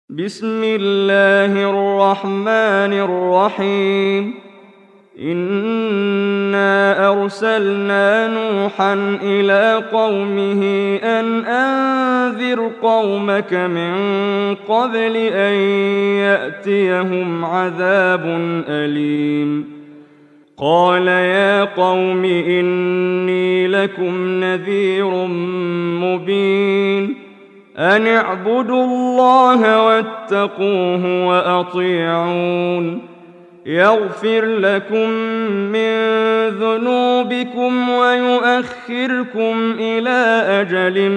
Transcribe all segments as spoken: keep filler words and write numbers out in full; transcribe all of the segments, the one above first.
بسم الله الرحمن الرحيم إنا أرسلنا نوحا إلى قومه أن أنذر قومك من قبل أن يأتيهم عذاب أليم قال يا قوم إني لكم نذير مبين أن اعبدوا الله واتقوه وأطيعون يغفر لكم من ذنوبكم ويؤخركم إلى أجل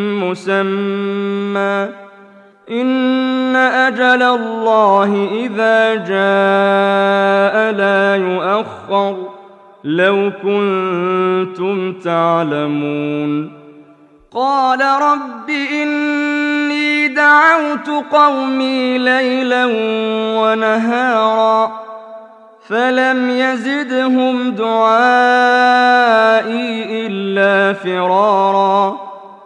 مسمى إن أجل الله إذا جاء لا يؤخر لو كنتم تعلمون قال رب إني دعوت قومي ليلا ونهارا فلم يزدهم دعائي إلا فرارا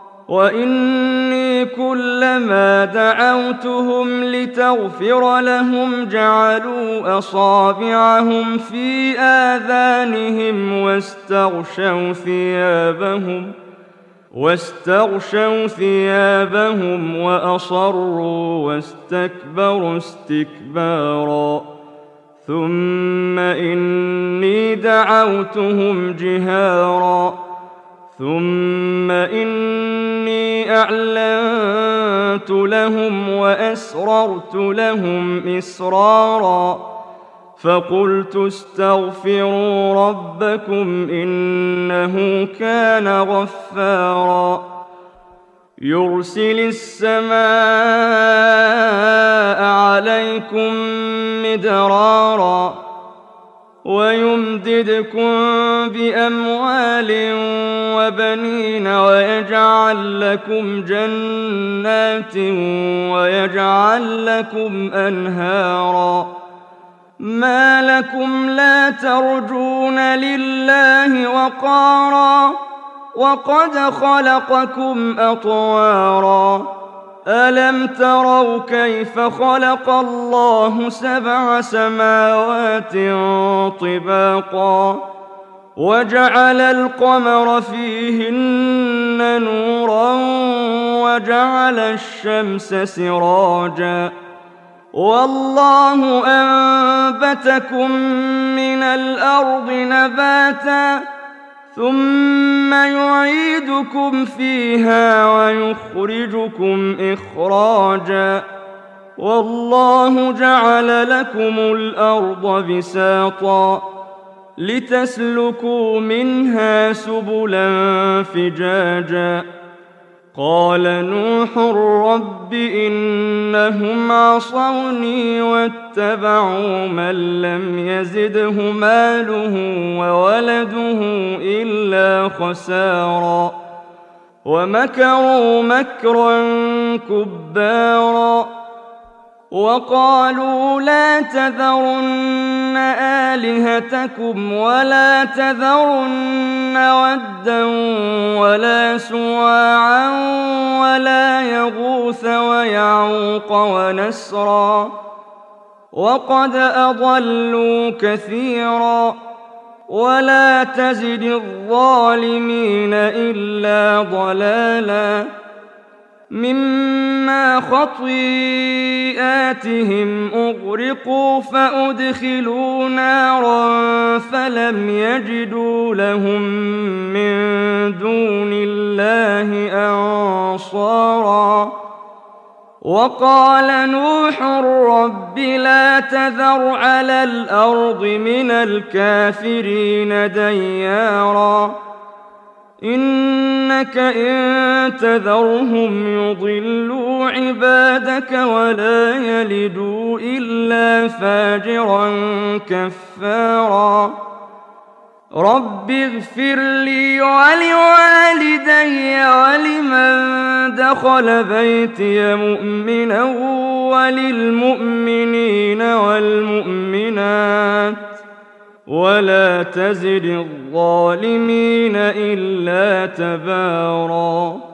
وإني كلما دعوتهم لتغفر لهم جعلوا أصابعهم في آذانهم واستغشوا ثيابهم واستغشوا ثيابهم وأصروا واستكبروا استكبارا ثم إني دعوتهم جهارا ثم إني أعلنت لهم وأسررت لهم إسرارا فقلت استغفروا ربكم إنه كان غفارا يرسل السماء عليكم مدرارا ويمددكم بأموال وبنين ويجعل لكم جنات ويجعل لكم أنهارا ما لكم لا ترجون لله وقارا وقد خلقكم أطوارا ألم تروا كيف خلق الله سبع سماوات طباقا وجعل القمر فيهن نورا وجعل الشمس سراجا والله أنبتكم من الأرض نباتا ثم يعيدكم فيها ويخرجكم إخراجا والله جعل لكم الأرض بساطا لتسلكوا منها سبلا فجاجا قال نوح رب إنهم عصوني واتبعوا من لم يزده ماله وولده إلا خسارا ومكروا مكرا كبارا وقالوا لا تذرن آلهتكم ولا تذرن ودا ولا سواعا ولا يغوث ويعوق ونسرا وقد أضلوا كثيرا ولا تزد الظالمين إلا ضلالا مما خطيئاتهم أغرقوا فأدخلوا نارا فلم يجدوا لهم من دون الله أنصارا وقال نوح رب لا تذر على الأرض من الكافرين ديارا إنك إن تذرهم يضلوا عبادك ولا يلدوا إلا فاجرا كفارا رب اغفر لي ولوالدي ولمن دخل بيتي مؤمنا وللمؤمنين والمؤمنات ولا تزد الظالمين إلا تباراً.